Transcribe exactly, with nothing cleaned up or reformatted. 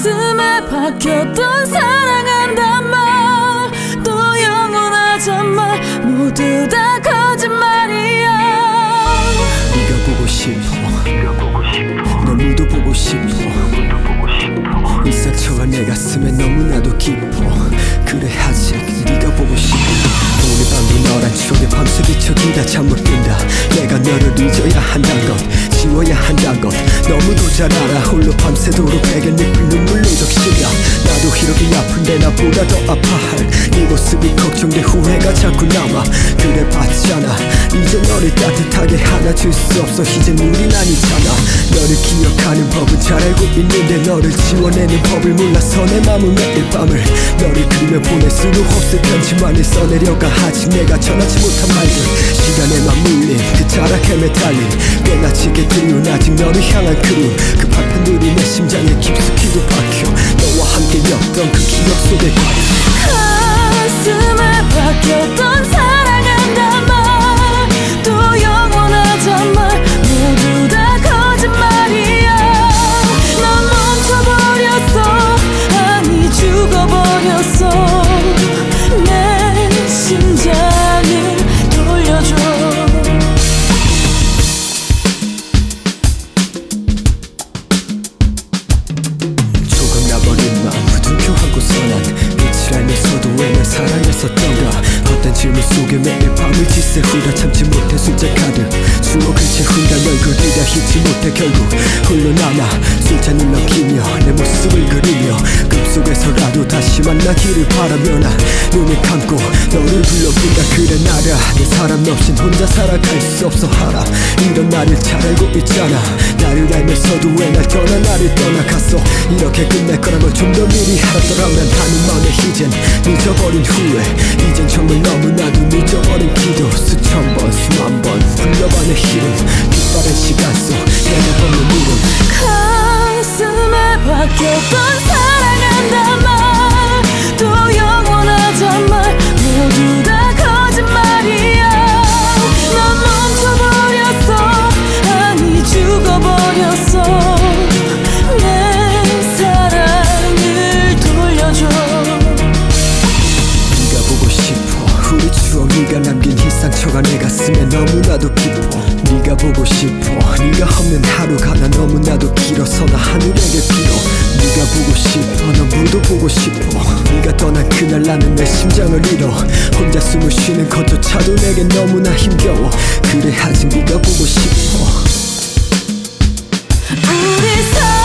가슴에 박혔던 사랑한단 말 또 영원하잖아 모두 다 거짓말이야. 네가 보고 싶어 너무도 보고 싶어 이 상처가 내 가슴에 너무나도 깊어. 그래 아직 네가 보고 싶어. 오늘 밤도 너란 추억에 밤새 비춰두다 잠 못 든다. 내가 너를 잊어야 한단 것 지워야 한단 것 너무도 잘 알아. 홀로 밤새도록 베개 잎을 눈물로 적시려. 나도 이렇게 아픈데 나보다 더 아파할 네 모습이 걱정돼 후회가 자꾸 남아. 그래 봤잖아 이제 너를 따뜻하게 안아줄 수 없어. 이젠 우린 아니잖아. 너를 기억하는 법은 잘 알고 있는데 너를 지워내는 법을 몰라서 내 맘은 매일 밤을 너를 그리며 보낼 수도 없을 편지만을 써내려가. 아직 내가 전하지 못한 말들 시간에 맞물린 그 자락에 매달린 꿰라지게 들이운 아직 너를 향한 그리움. 그 파편들이 내 심장에 깊숙이도 박혀 너와 함께였던 그 기억 속에 가슴에 박혔던 사랑한단 말 또 영원하단 말 모두 다 거짓말이야. 넌 멈춰버렸어 아니 죽어버렸어. 내 심장을 돌려줘. 조각나버린 마음 부둥켜하고서 난 빛을 알면서도 왜 날 사랑했었던가. 헛된 질문 속에 매일 밤을 지새 후다 참지 못해 술잔 가득 추억을 채운다. 널 그리다 잊지 못해 결국 홀로 남아 술잔을 넘기며 내 모습을 그리며 꿈속에서라도 다시 만나기를 바라며 난 눈을 감고 너를 불러본다. 그래 나라 내 사람 없인 혼자 살아갈 수 없어 하라. 이런 나를 잘 알고 있잖아. 나를 알면서도 왜 날 떠나 나를 떠나갔어. 이렇게 끝날 거란 걸 좀 더 미리 알았더라면 하는 마음에 이젠 늦어버린 후에 이젠 정말 너무나도 늦어버린 기도. 수천 번 수만 번 불러봐 내 이름. 빛바랜 시간 속 내가 없는 이름. 가슴에 박혔던 사랑한단 말 또 영원하단 말 모두 다 거짓말이야. 넌 멈춰버렸어 아니 죽어버렸어. 내 사랑을 돌려줘. 네가 보고 싶어 우리 추억 네가 남긴 이 상처가 내 가슴에 너무나도 깊어. 네가 보고 싶어 네가 없는 하루가 나 너무나도 길어서 나 하늘에게 빌어. 네가 보고 싶어 너무도 보고 싶어. 네가 떠난 그날 나는 내 심장을 잃어. 혼자 숨을 쉬는 것조차도 내겐 너무나 힘겨워. 그래 아직 네가 보고 싶어. 우리 사